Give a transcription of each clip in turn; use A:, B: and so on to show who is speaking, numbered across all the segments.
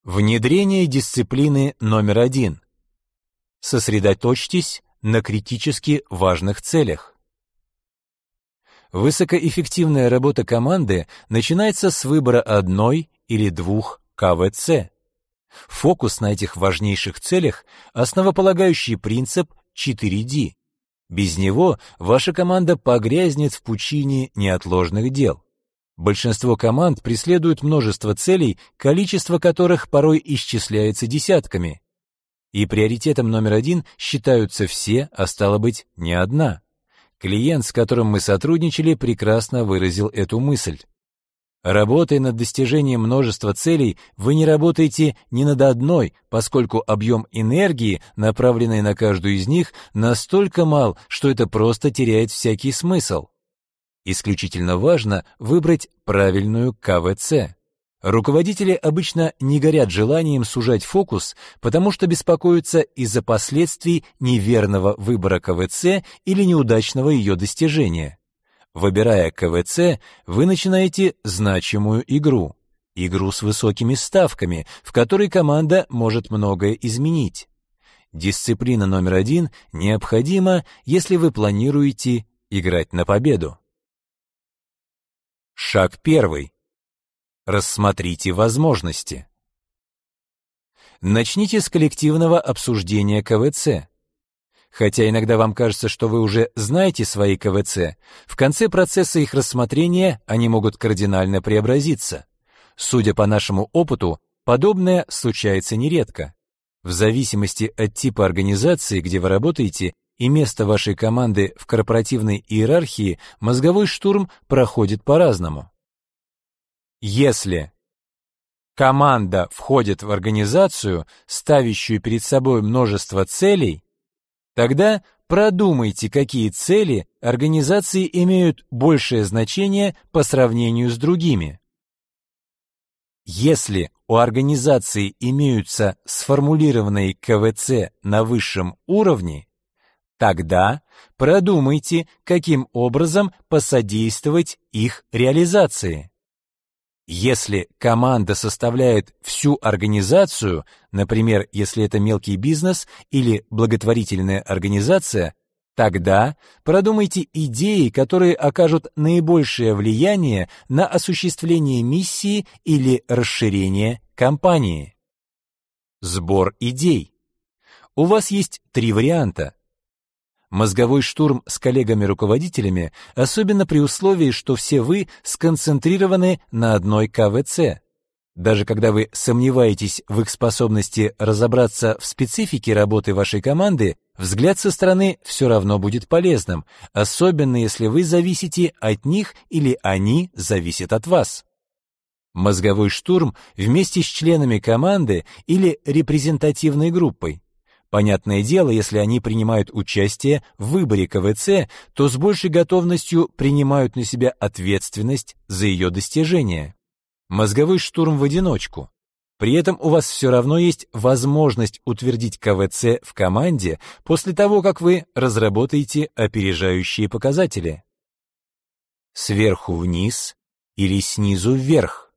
A: Внедрение дисциплины номер 1. Сосредоточьтесь на критически важных целях. Высокоэффективная работа команды начинается с выбора одной или двух КВЦ. Фокус на этих важнейших целях – основополагающий принцип 4D. Без него ваша команда погрязнет в пучине неотложных дел. Большинство команд преследуют множество целей, количество которых порой исчисляется десятками. И приоритетом номер 1 считаются все, а стало быть, не одна. Клиент, с которым мы сотрудничали, прекрасно выразил эту мысль. Работая над достижением множества целей, вы не работаете ни над одной, поскольку объем энергии, направленный на каждую из них, настолько мал, что это просто теряет всякий смысл. Исключительно важно выбрать правильную КВЦ. Руководители обычно не горят желанием сужать фокус, потому что беспокоятся из-за последствий неверного выбора КВЦ или неудачного ее достижения. Выбирая КВЦ, вы начинаете значимую игру с высокими ставками, в которой команда может многое изменить. Дисциплина номер 1 необходима, если вы планируете играть на победу. Шаг 1. Рассмотрите возможности. Начните с коллективного обсуждения КВЦ. Хотя иногда вам кажется, что вы уже знаете свои КВЦ, в конце процесса их рассмотрения они могут кардинально преобразиться. Судя по нашему опыту, подобное случается нередко. В зависимости от типа организации, где вы работаете, и место вашей команды в корпоративной иерархии, мозговой штурм проходит по-разному. Если команда входит в организацию, ставящую перед собой множество целей, тогда продумайте, какие цели организации имеют большее значение по сравнению с другими. Если у организации имеются сформулированные КВЦ на высшем уровне, тогда продумайте, каким образом посодействовать их реализации. Если команда составляет всю организацию, например, если это мелкий бизнес или благотворительная организация, тогда продумайте идеи, которые окажут наибольшее влияние на осуществление миссии или расширение компании. Сбор идей. У вас есть 3 варианта. Мозговой штурм с коллегами-руководителями, особенно при условии, что все вы сконцентрированы на одной КВЦ. Даже когда вы сомневаетесь в их способности разобраться в специфике работы вашей команды, взгляд со стороны все равно будет полезным, особенно если вы зависите от них или они зависят от вас. Мозговой штурм вместе с членами команды или репрезентативной группой. Понятное дело, если они принимают участие в выборе КВЦ, то с большей готовностью принимают на себя ответственность за ее достижение. Мозговой штурм в одиночку. При этом у вас все равно есть возможность утвердить КВЦ в команде после того, как вы разработаете опережающие показатели. Сверху вниз или снизу вверх.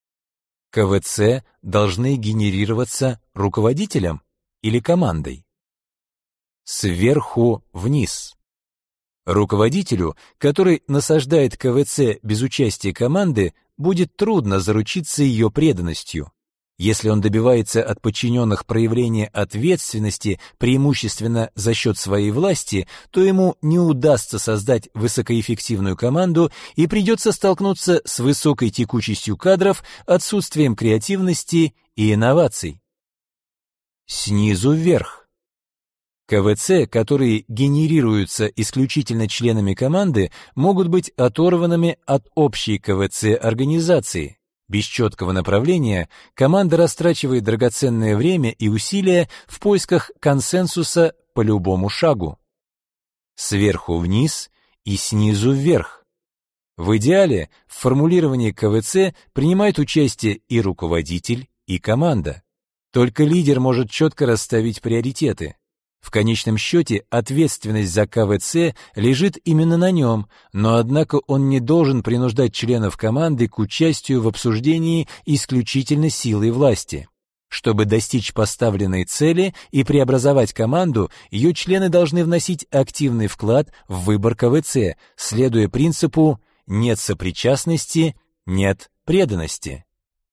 A: КВЦ должны генерироваться руководителем или командой. Сверху вниз. Руководителю, который насаждает КВЦ без участия команды, будет трудно заручиться ее преданностью. Если он добивается от подчиненных проявления ответственности преимущественно за счет своей власти, то ему не удастся создать высокоэффективную команду и придется столкнуться с высокой текучестью кадров, отсутствием креативности и инноваций. Снизу вверх. КВЦ, которые генерируются исключительно членами команды, могут быть оторванными от общей КВЦ организации. Без четкого направления команда растрачивает драгоценное время и усилия в поисках консенсуса по любому шагу. Сверху вниз и снизу вверх. В идеале в формулировании КВЦ принимает участие и руководитель, и команда. Только лидер может четко расставить приоритеты. В конечном счете ответственность за КВЦ лежит именно на нем, но однако он не должен принуждать членов команды к участию в обсуждении исключительно силой власти. Чтобы достичь поставленной цели и преобразовать команду, ее члены должны вносить активный вклад в выбор КВЦ, следуя принципу «нет сопричастности, нет преданности».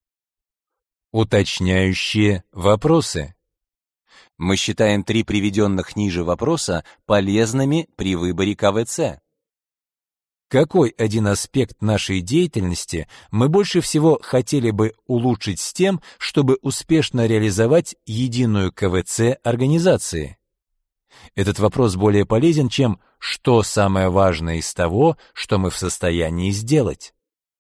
A: Уточняющие вопросы. Мы считаем 3 приведенных ниже вопроса полезными при выборе КВЦ. Какой один аспект нашей деятельности мы больше всего хотели бы улучшить с тем, чтобы успешно реализовать единую КВЦ организации? Этот вопрос более полезен, чем «что самое важное из того, что мы в состоянии сделать?».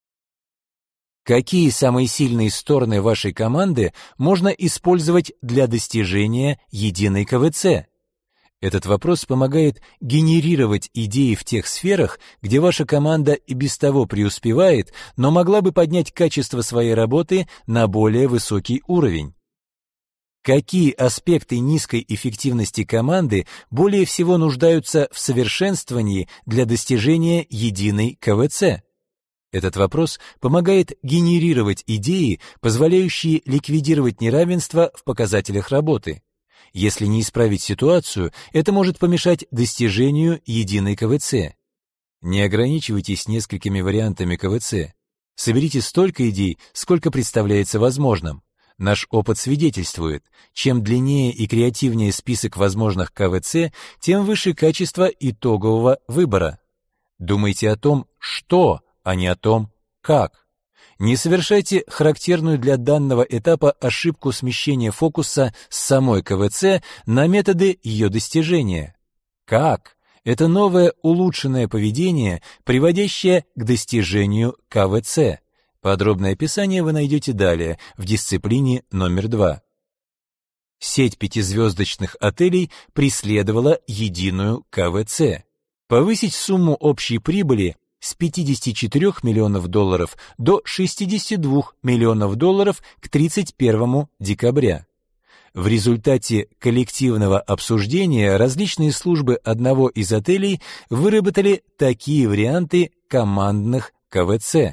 A: Какие самые сильные стороны вашей команды можно использовать для достижения единой КВЦ? Этот вопрос помогает генерировать идеи в тех сферах, где ваша команда и без того преуспевает, но могла бы поднять качество своей работы на более высокий уровень. Какие аспекты низкой эффективности команды более всего нуждаются в совершенствовании для достижения единой КВЦ? Этот вопрос помогает генерировать идеи, позволяющие ликвидировать неравенство в показателях работы. Если не исправить ситуацию, это может помешать достижению единой КВЦ. Не ограничивайтесь несколькими вариантами КВЦ. Соберите столько идей, сколько представляется возможным. Наш опыт свидетельствует, чем длиннее и креативнее список возможных КВЦ, тем выше качество итогового выбора. Думайте о том, что, а не о том, как. Не совершайте характерную для данного этапа ошибку смещения фокуса с самой КВЦ на методы ее достижения. Как? Это новое улучшенное поведение, приводящее к достижению КВЦ. Подробное описание вы найдете далее, в дисциплине номер 2. Сеть 5-звездочных отелей преследовала единую КВЦ. Повысить сумму общей прибыли с 54 миллионов долларов до 62 миллионов долларов к 31 декабря. В результате коллективного обсуждения различные службы одного из отелей выработали такие варианты командных КВЦ.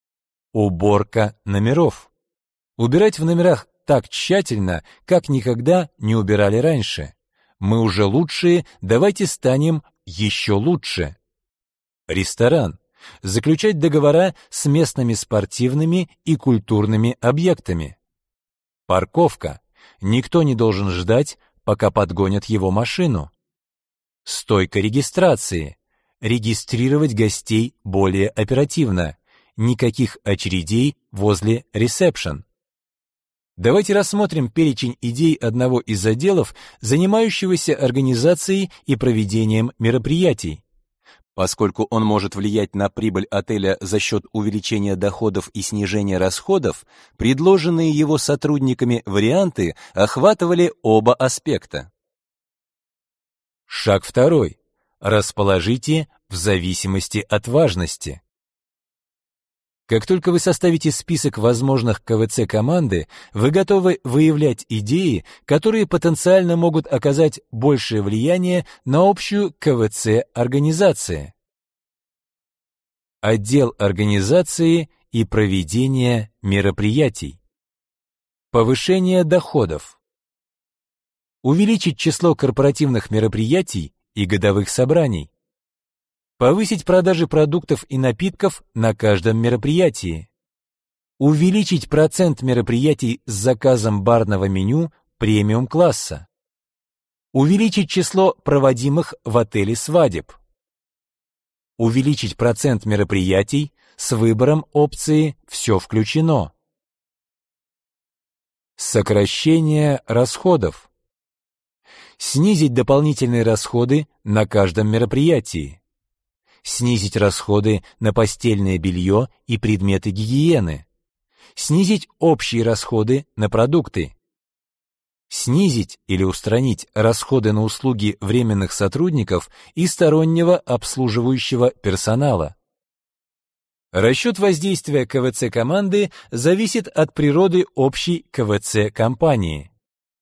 A: Уборка номеров. Убирать в номерах так тщательно, как никогда не убирали раньше. Мы уже лучшие, давайте станем еще лучше. Ресторан. Заключать договора с местными спортивными и культурными объектами. Парковка. Никто не должен ждать, пока подгонят его машину. Стойка регистрации. Регистрировать гостей более оперативно. Никаких очередей возле ресепшн. Давайте рассмотрим перечень идей одного из отделов, занимающегося организацией и проведением мероприятий. Поскольку он может влиять на прибыль отеля за счет увеличения доходов и снижения расходов, предложенные его сотрудниками варианты охватывали оба аспекта. Шаг 2. Расположите в зависимости от важности. Как только вы составите список возможных КВЦ команды, вы готовы выявлять идеи, которые потенциально могут оказать большее влияние на общую КВЦ организации. Отдел организации и проведения мероприятий. Повышение доходов. Увеличить число корпоративных мероприятий и годовых собраний. Повысить продажи продуктов и напитков на каждом мероприятии. Увеличить процент мероприятий с заказом барного меню премиум-класса. Увеличить число проводимых в отеле свадеб. Увеличить процент мероприятий с выбором опции «Все включено». Сокращение расходов. Снизить дополнительные расходы на каждом мероприятии. Снизить расходы на постельное белье и предметы гигиены. Снизить общие расходы на продукты. Снизить или устранить расходы на услуги временных сотрудников и стороннего обслуживающего персонала. Расчет воздействия КВЦ команды зависит от природы общей КВЦ компании.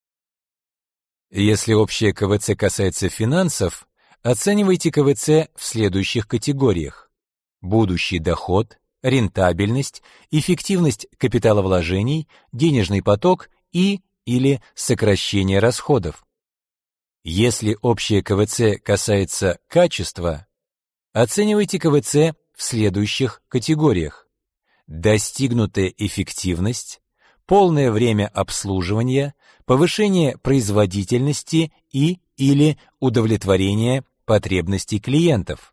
A: Если общая КВЦ касается финансов, оценивайте КВЦ в следующих категориях: будущий доход, рентабельность, эффективность капиталовложений, денежный поток и или сокращение расходов. Если общее КВЦ касается качества, оценивайте КВЦ в следующих категориях: достигнутая эффективность, полное время обслуживания, повышение производительности и/или удовлетворение потребностей клиентов.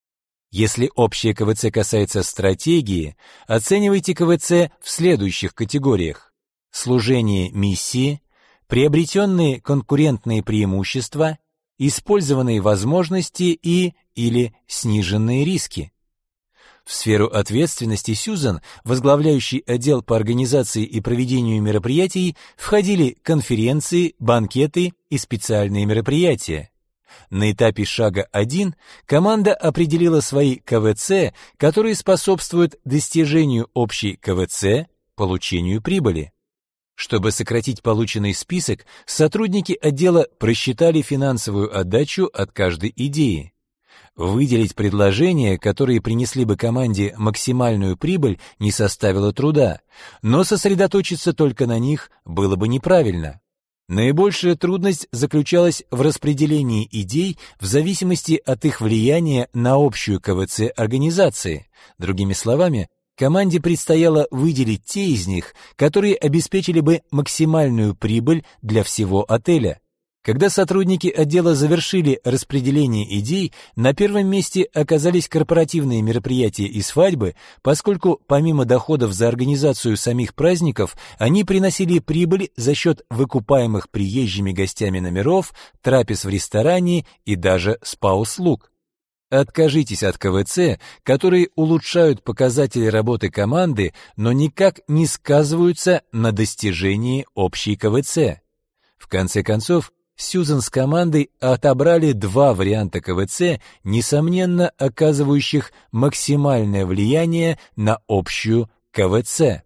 A: Если общее КВЦ касается стратегии, оценивайте КВЦ в следующих категориях: служение миссии, приобретенные конкурентные преимущества, использованные возможности и/или сниженные риски. В сферу ответственности Сьюзан, возглавляющей отдел по организации и проведению мероприятий, входили конференции, банкеты и специальные мероприятия. На этапе шага 1 команда определила свои КВЦ, которые способствуют достижению общей КВЦ, получению прибыли. Чтобы сократить полученный список, сотрудники отдела просчитали финансовую отдачу от каждой идеи. Выделить предложения, которые принесли бы команде максимальную прибыль, не составило труда, но сосредоточиться только на них было бы неправильно. Наибольшая трудность заключалась в распределении идей в зависимости от их влияния на общую КВЦ организации. Другими словами, команде предстояло выделить те из них, которые обеспечили бы максимальную прибыль для всего отеля. Когда сотрудники отдела завершили распределение идей, на первом месте оказались корпоративные мероприятия и свадьбы, поскольку помимо доходов за организацию самих праздников, они приносили прибыль за счет выкупаемых приезжими гостями номеров, трапез в ресторане и даже спа-услуг. Откажитесь от КВЦ, которые улучшают показатели работы команды, но никак не сказываются на достижении общей КВЦ. В конце концов, Сьюзан с командой отобрали два варианта КВЦ, несомненно оказывающих максимальное влияние на общую КВЦ.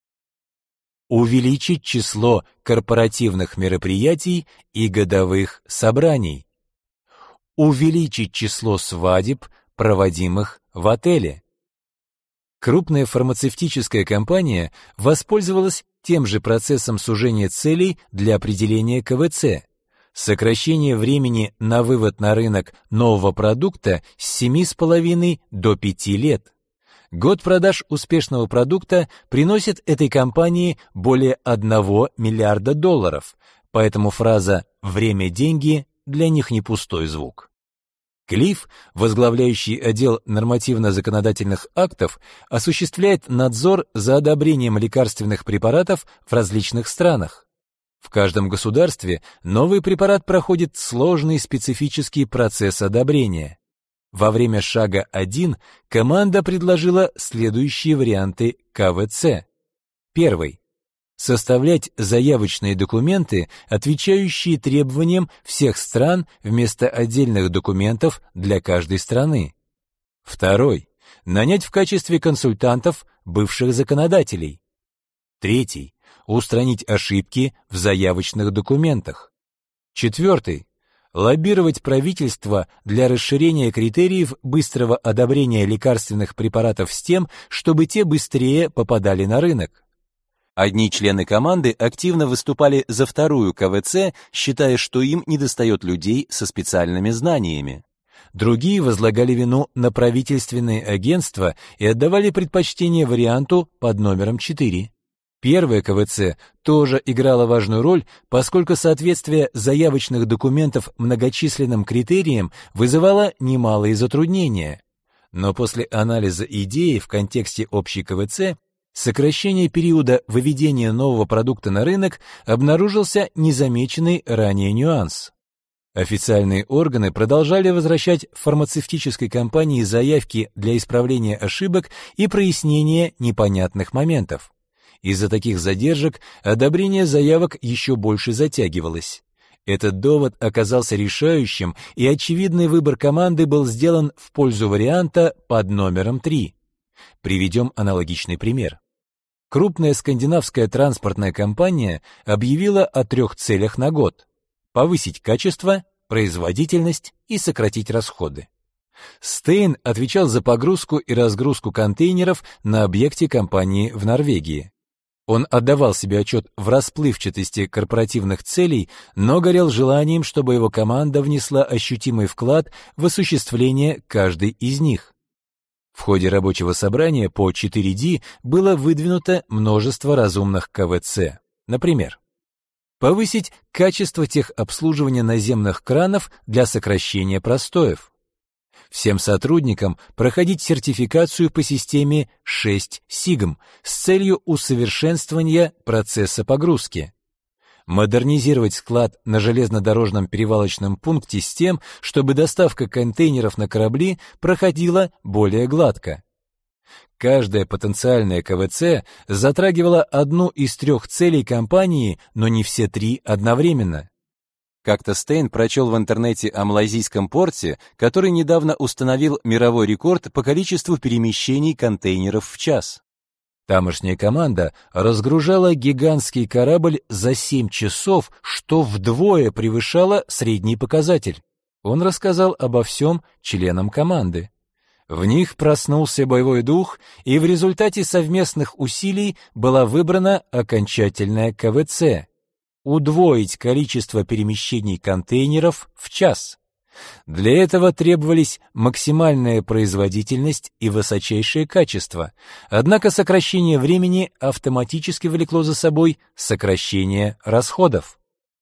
A: Увеличить число корпоративных мероприятий и годовых собраний. Увеличить число свадеб, проводимых в отеле. Крупная фармацевтическая компания воспользовалась тем же процессом сужения целей для определения КВЦ. Сокращение времени на вывод на рынок нового продукта с 7,5 до 5 лет. Год продаж успешного продукта приносит этой компании более $1 миллиарда, поэтому фраза «время – деньги» для них не пустой звук. Клифф, возглавляющий отдел нормативно-законодательных актов, осуществляет надзор за одобрением лекарственных препаратов в различных странах. В каждом государстве новый препарат проходит сложный специфический процесс одобрения. Во время шага 1 команда предложила следующие варианты КВЦ. Первый. Составлять заявочные документы, отвечающие требованиям всех стран вместо отдельных документов для каждой страны. Второй. Нанять в качестве консультантов бывших законодателей. Третий. Устранить ошибки в заявочных документах. Четвертый. Лоббировать правительство для расширения критериев быстрого одобрения лекарственных препаратов с тем, чтобы те быстрее попадали на рынок. Одни члены команды активно выступали за вторую КВЦ, считая, что им недостает людей со специальными знаниями. Другие возлагали вину на правительственные агентства и отдавали предпочтение варианту под номером 4. Первая КВЦ тоже играла важную роль, поскольку соответствие заявочных документов многочисленным критериям вызывало немалые затруднения. Но после анализа идеи в контексте общей КВЦ, сокращение периода выведения нового продукта на рынок обнаружился незамеченный ранее нюанс. Официальные органы продолжали возвращать фармацевтической компании заявки для исправления ошибок и прояснения непонятных моментов. Из-за таких задержек одобрение заявок еще больше затягивалось. Этот довод оказался решающим, и очевидный выбор команды был сделан в пользу варианта под номером 3. Приведем аналогичный пример. Крупная скандинавская транспортная компания объявила о 3 целях на год: повысить качество, производительность и сократить расходы. Стейн отвечал за погрузку и разгрузку контейнеров на объекте компании в Норвегии. Он отдавал себе отчет в расплывчатости корпоративных целей, но горел желанием, чтобы его команда внесла ощутимый вклад в осуществление каждой из них. В ходе рабочего собрания по 4D было выдвинуто множество разумных КВЦ. Например, повысить качество техобслуживания наземных кранов для сокращения простоев. Всем сотрудникам проходить сертификацию по системе 6 сигм с целью усовершенствования процесса погрузки. Модернизировать склад на железнодорожном перевалочном пункте с тем, чтобы доставка контейнеров на корабли проходила более гладко. Каждая потенциальная КВЦ затрагивала одну из 3 целей компании, но не все 3 одновременно. Как-то Стейн прочел в интернете о малайзийском порте, который недавно установил мировой рекорд по количеству перемещений контейнеров в час. Тамошняя команда разгружала гигантский корабль за 7 часов, что вдвое превышало средний показатель. Он рассказал обо всем членам команды. В них проснулся боевой дух, и в результате совместных усилий была выбрана окончательная КВЦ — удвоить количество перемещений контейнеров в час. Для этого требовались максимальная производительность и высочайшее качество, однако сокращение времени автоматически влекло за собой сокращение расходов.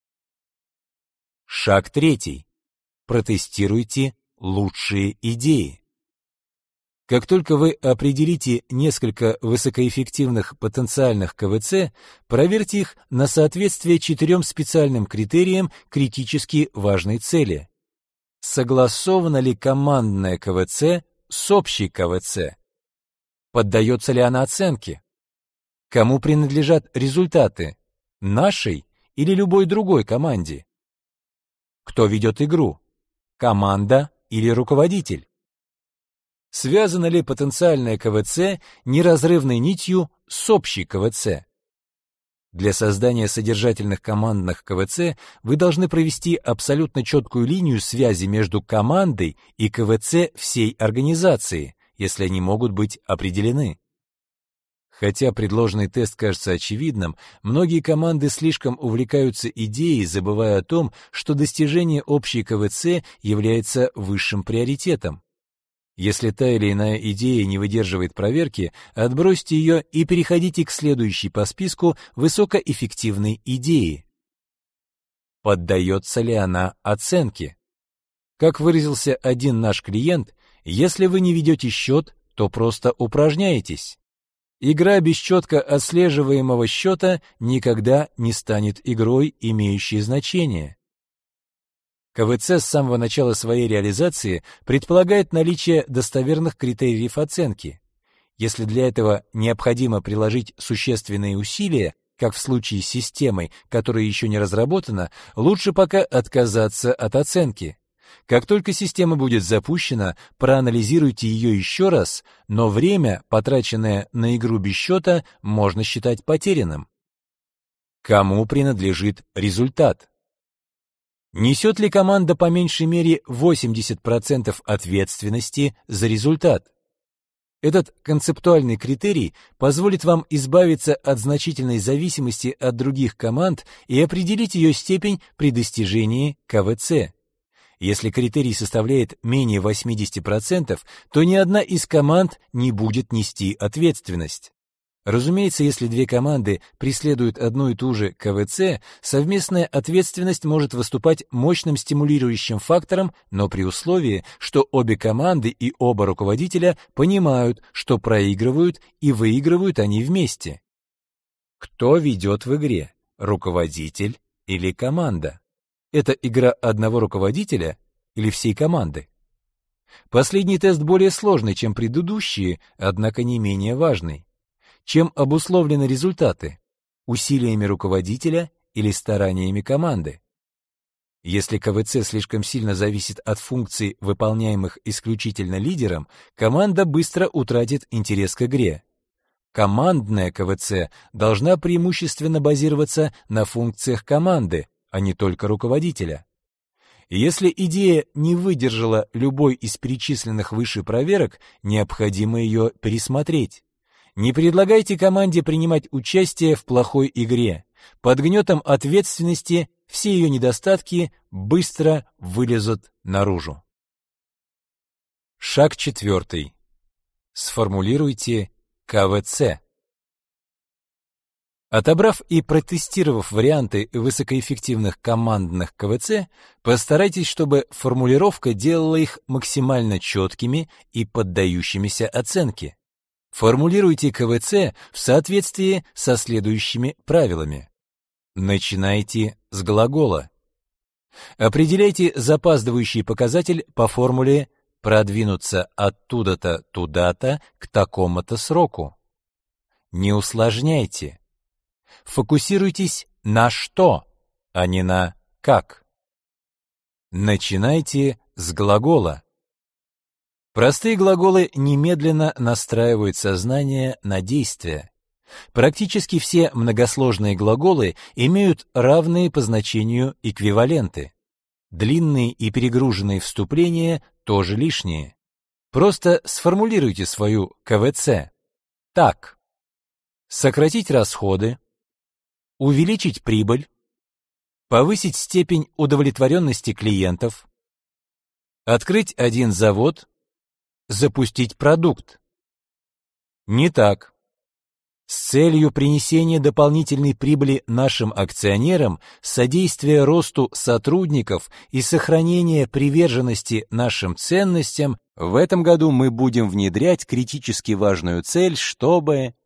A: Шаг 3. Протестируйте лучшие идеи. Как только вы определите несколько высокоэффективных потенциальных КВЦ, проверьте их на соответствие 4 специальным критериям критически важной цели. Согласована ли командная КВЦ с общей КВЦ? Поддается ли она оценке? Кому принадлежат результаты? Нашей или любой другой команде? Кто ведет игру? Команда или руководитель? Связана ли потенциальная КВЦ неразрывной нитью с общей КВЦ? Для создания содержательных командных КВЦ вы должны провести абсолютно четкую линию связи между командой и КВЦ всей организации, если они могут быть определены. Хотя предложенный тест кажется очевидным, многие команды слишком увлекаются идеей, забывая о том, что достижение общей КВЦ является высшим приоритетом. Если та или иная идея не выдерживает проверки, отбросьте ее и переходите к следующей по списку высокоэффективной идеи. Поддается ли она оценке? Как выразился один наш клиент, если вы не ведете счет, то просто упражняетесь. Игра без четко отслеживаемого счета никогда не станет игрой, имеющей значение. КВЦ с самого начала своей реализации предполагает наличие достоверных критериев оценки. Если для этого необходимо приложить существенные усилия, как в случае с системой, которая еще не разработана, лучше пока отказаться от оценки. Как только система будет запущена, проанализируйте ее еще раз, но время, потраченное на игру без счета, можно считать потерянным. Кому принадлежит результат? Несет ли команда по меньшей мере 80% ответственности за результат? Этот концептуальный критерий позволит вам избавиться от значительной зависимости от других команд и определить ее степень при достижении КВЦ. Если критерий составляет менее 80%, то ни одна из команд не будет нести ответственность. Разумеется, если 2 команды преследуют одну и ту же КВЦ, совместная ответственность может выступать мощным стимулирующим фактором, но при условии, что обе команды и оба руководителя понимают, что проигрывают и выигрывают они вместе. Кто ведет в игре? Руководитель или команда? Это игра одного руководителя или всей команды? Последний тест более сложный, чем предыдущие, однако не менее важный. Чем обусловлены результаты? Усилиями руководителя или стараниями команды? Если КВЦ слишком сильно зависит от функций, выполняемых исключительно лидером, команда быстро утратит интерес к игре. Командная КВЦ должна преимущественно базироваться на функциях команды, а не только руководителя. Если идея не выдержала любой из перечисленных выше проверок, необходимо ее пересмотреть. Не предлагайте команде принимать участие в плохой игре. Под гнетом ответственности все ее недостатки быстро вылезут наружу. Шаг 4. Сформулируйте КВЦ. Отобрав и протестировав варианты высокоэффективных командных КВЦ, постарайтесь, чтобы формулировка делала их максимально четкими и поддающимися оценке. Формулируйте КВЦ в соответствии со следующими правилами. Начинайте с глагола. Определяйте запаздывающий показатель по формуле «продвинуться оттуда-то туда-то к такому-то сроку». Не усложняйте. Фокусируйтесь на что, а не на как. Начинайте с глагола. Простые глаголы немедленно настраивают сознание на действие. Практически все многосложные глаголы имеют равные по значению эквиваленты. Длинные и перегруженные вступления тоже лишние. Просто сформулируйте свою КВЦ. Так. Сократить расходы, увеличить прибыль, повысить степень удовлетворенности клиентов, открыть один завод, запустить продукт. Не так. С целью принесения дополнительной прибыли нашим акционерам, содействия росту сотрудников и сохранения приверженности нашим ценностям, в этом году мы будем внедрять критически важную цель, чтобы...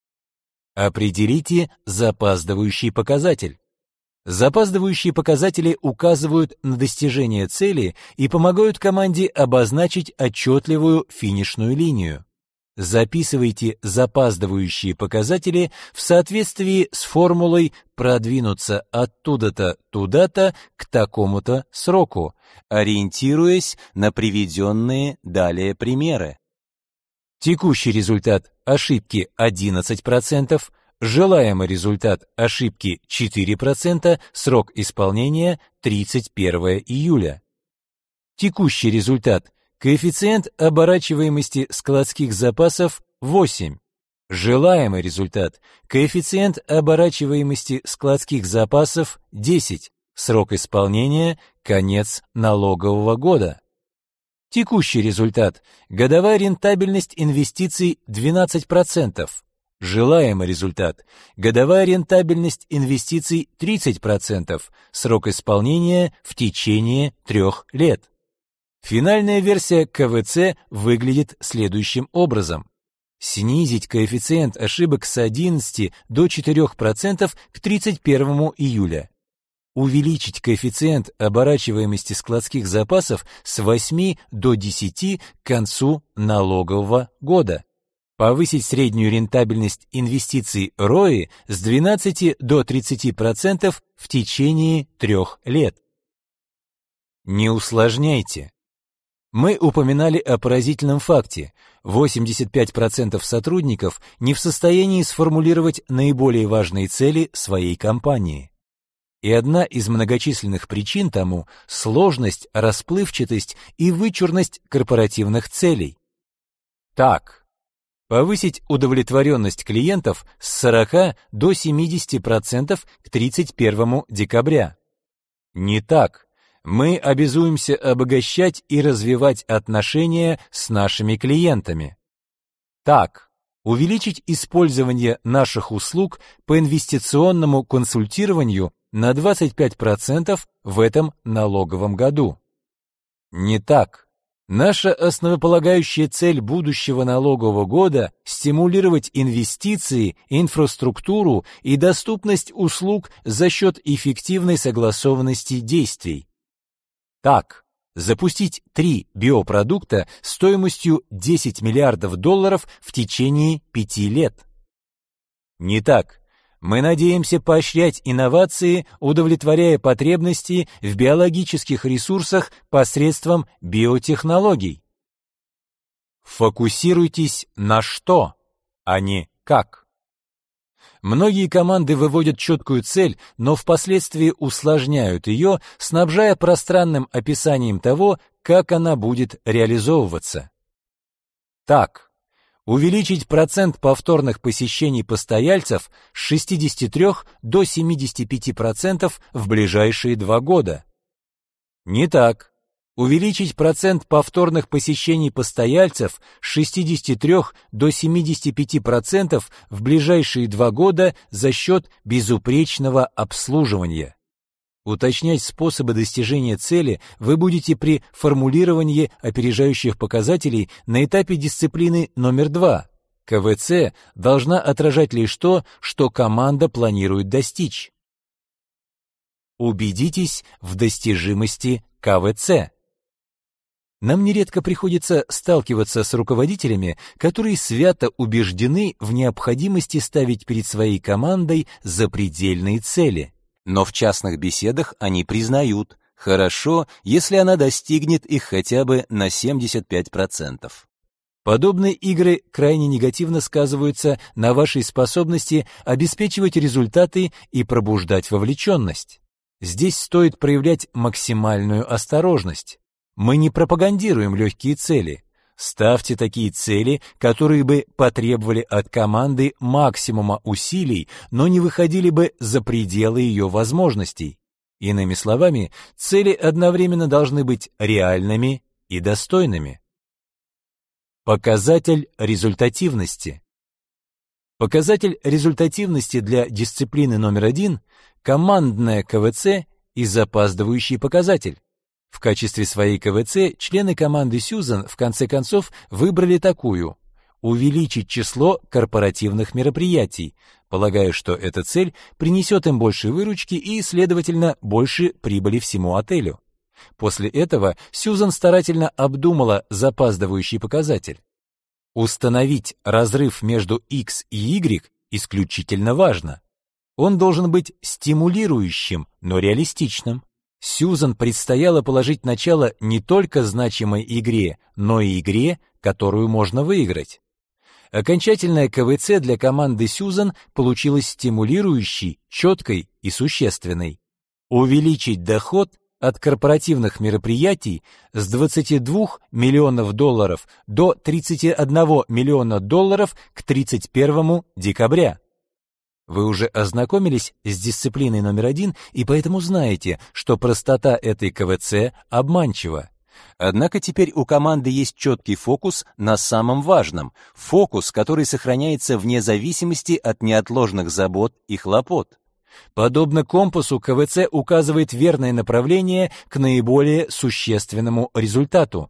A: Определите запаздывающий показатель. Запаздывающие показатели указывают на достижение цели и помогают команде обозначить отчетливую финишную линию. Записывайте запаздывающие показатели в соответствии с формулой «продвинуться оттуда-то туда-то к такому-то сроку», ориентируясь на приведенные далее примеры. Текущий результат ошибки 11%, желаемый результат ошибки 4%, срок исполнения 31 июля. Текущий результат коэффициент оборачиваемости складских запасов 8. Желаемый результат коэффициент оборачиваемости складских запасов 10. Срок исполнения конец налогового года. Текущий результат годовая рентабельность инвестиций 12%. Желаемый результат годовая рентабельность инвестиций 30%. Срок исполнения в течение 3 лет. Финальная версия КВЦ выглядит следующим образом. Снизить коэффициент ошибок с 11 до 4% к 31 июля. Увеличить коэффициент оборачиваемости складских запасов с 8 до 10 к концу налогового года. Повысить среднюю рентабельность инвестиций ROI с 12 до 30% в течение 3 лет. Не усложняйте. Мы упоминали о поразительном факте. 85% сотрудников не в состоянии сформулировать наиболее важные цели своей компании. И одна из многочисленных причин тому – сложность, расплывчатость и вычурность корпоративных целей. Так, повысить удовлетворенность клиентов с 40 до 70% к 31 декабря. Не так. Мы обязуемся обогащать и развивать отношения с нашими клиентами. Так, увеличить использование наших услуг по инвестиционному консультированию на 25% в этом налоговом году. Не так. Наша основополагающая цель будущего налогового года – стимулировать инвестиции, инфраструктуру и доступность услуг за счет эффективной согласованности действий. Так, запустить 3 биопродукта стоимостью $10 миллиардов в течение 5 лет. Не так. Мы надеемся поощрять инновации, удовлетворяя потребности в биологических ресурсах посредством биотехнологий. Фокусируйтесь на что, а не как. Многие команды выводят четкую цель, но впоследствии усложняют ее, снабжая пространным описанием того, как она будет реализовываться. Так, Увеличить процент повторных посещений постояльцев с 63 до 75% в ближайшие 2 года. Не так. Увеличить процент повторных посещений постояльцев с 63 до 75% в ближайшие 2 года за счет безупречного обслуживания. Уточнять способы достижения цели вы будете при формулировании опережающих показателей на этапе дисциплины номер 2. КВЦ должна отражать лишь то, что команда планирует достичь. Убедитесь в достижимости КВЦ. Нам нередко приходится сталкиваться с руководителями, которые свято убеждены в необходимости ставить перед своей командой запредельные цели. Но в частных беседах они признают, хорошо, если она достигнет их хотя бы на 75%. Подобные игры крайне негативно сказываются на вашей способности обеспечивать результаты и пробуждать вовлеченность. Здесь стоит проявлять максимальную осторожность. Мы не пропагандируем легкие цели. Ставьте такие цели, которые бы потребовали от команды максимума усилий, но не выходили бы за пределы ее возможностей. Иными словами, цели одновременно должны быть реальными и достойными. Показатель результативности. Показатель результативности для дисциплины номер 1 – командная КВЦ и запаздывающий показатель. В качестве своей КВЦ члены команды Сьюзан в конце концов выбрали такую – увеличить число корпоративных мероприятий, полагая, что эта цель принесет им больше выручки и, следовательно, больше прибыли всему отелю. После этого Сьюзан старательно обдумала запаздывающий показатель. Установить разрыв между X и Y исключительно важно. Он должен быть стимулирующим, но реалистичным. Сьюзан предстояло положить начало не только значимой игре, но и игре, которую можно выиграть. Окончательная КВЦ для команды Сьюзан получилась стимулирующей, четкой и существенной. Увеличить доход от корпоративных мероприятий с 22 миллионов долларов до 31 миллиона долларов к 31 декабря. Вы уже ознакомились с дисциплиной номер 1 и поэтому знаете, что простота этой КВЦ обманчива. Однако теперь у команды есть четкий фокус на самом важном, фокус, который сохраняется вне зависимости от неотложных забот и хлопот. Подобно компасу, КВЦ указывает верное направление к наиболее существенному результату.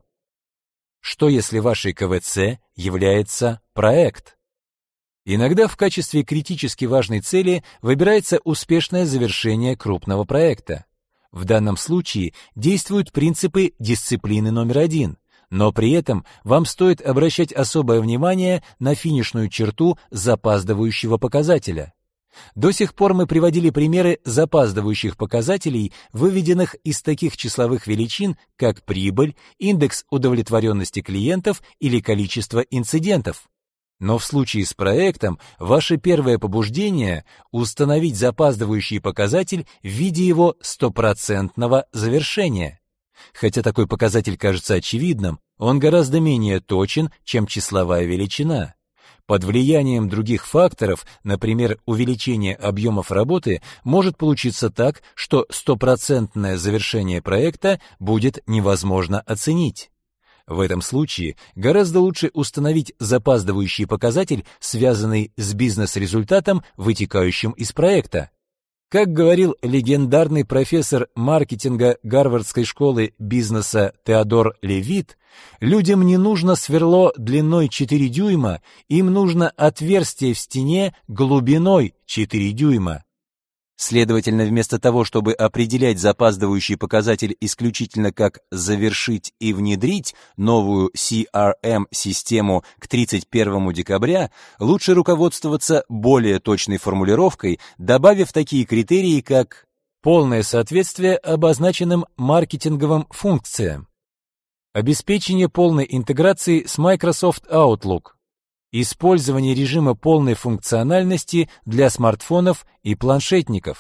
A: Что если вашей КВЦ является проект? Иногда в качестве критически важной цели выбирается успешное завершение крупного проекта. В данном случае действуют принципы дисциплины номер 1, но при этом вам стоит обращать особое внимание на финишную черту запаздывающего показателя. До сих пор мы приводили примеры запаздывающих показателей, выведенных из таких числовых величин, как прибыль, индекс удовлетворенности клиентов или количество инцидентов. Но в случае с проектом ваше первое побуждение – установить запаздывающий показатель в виде его стопроцентного завершения. Хотя такой показатель кажется очевидным, он гораздо менее точен, чем числовая величина. Под влиянием других факторов, например, увеличения объемов работы, может получиться так, что стопроцентное завершение проекта будет невозможно оценить. В этом случае гораздо лучше установить запаздывающий показатель, связанный с бизнес-результатом, вытекающим из проекта. Как говорил легендарный профессор маркетинга Гарвардской школы бизнеса Теодор Левит, людям не нужно сверло длиной 4 дюйма, им нужно отверстие в стене глубиной 4 дюйма. Следовательно, вместо того, чтобы определять запаздывающий показатель исключительно как завершить и внедрить новую CRM-систему к 31 декабря, лучше руководствоваться более точной формулировкой, добавив такие критерии, как полное соответствие обозначенным маркетинговым функциям, обеспечение полной интеграции с Microsoft Outlook, использование режима полной функциональности для смартфонов и планшетников,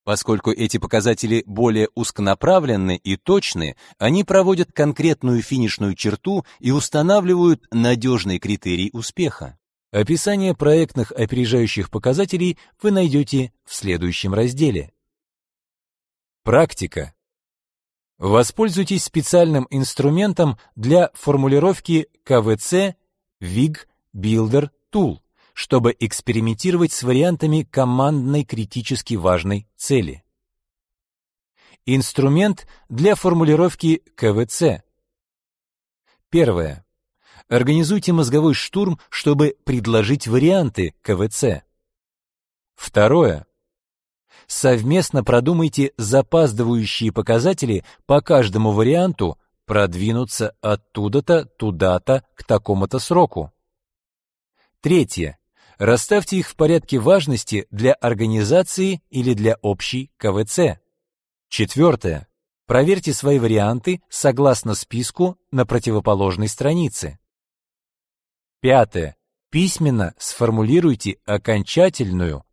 A: Поскольку эти показатели более узконаправленны и точны, они проводят конкретную финишную черту и устанавливают надежный критерий успеха. Описание проектных опережающих показателей вы найдете в следующем разделе. Практика. Воспользуйтесь специальным инструментом для формулировки КВЦ Vig Builder Tool, чтобы экспериментировать с вариантами командной критически важной цели. Инструмент для формулировки КВЦ. Первое. Организуйте мозговой штурм, чтобы предложить варианты КВЦ. Второе. Совместно продумайте запаздывающие показатели по каждому варианту, продвинуться оттуда-то, туда-то, к такому-то сроку. Третье. Расставьте их в порядке важности для организации или для общей КВЦ. Четвертое. Проверьте свои варианты согласно списку на противоположной странице. Пятое. Письменно сформулируйте окончательные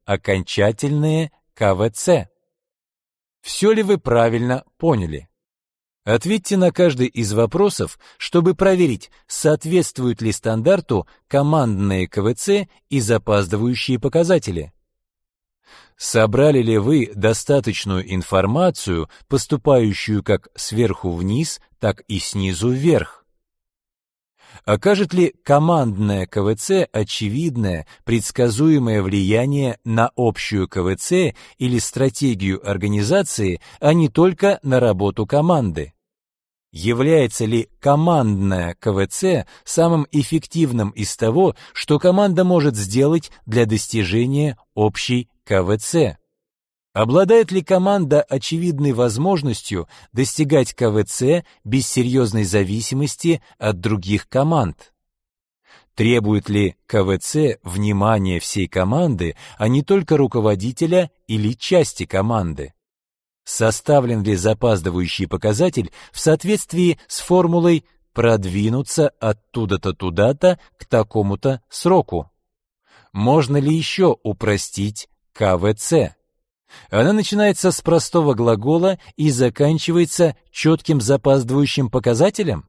A: КВЦ. Все ли вы правильно поняли? Ответьте на каждый из вопросов, чтобы проверить, соответствуют ли стандарту командные КВЦ и запаздывающие показатели. Собрали ли вы достаточную информацию, поступающую как сверху вниз, так и снизу вверх? Окажет ли командное КВЦ очевидное, предсказуемое влияние на общую КВЦ или стратегию организации, а не только на работу команды? Является ли командное КВЦ самым эффективным из того, что команда может сделать для достижения общей КВЦ? Обладает ли команда очевидной возможностью достигать КВЦ без серьезной зависимости от других команд? Требует ли КВЦ внимания всей команды, а не только руководителя или части команды? Составлен ли запаздывающий показатель в соответствии с формулой «продвинуться оттуда-то туда-то к такому-то сроку»? Можно ли еще упростить КВЦ? Она начинается с простого глагола и заканчивается четким запаздывающим показателем?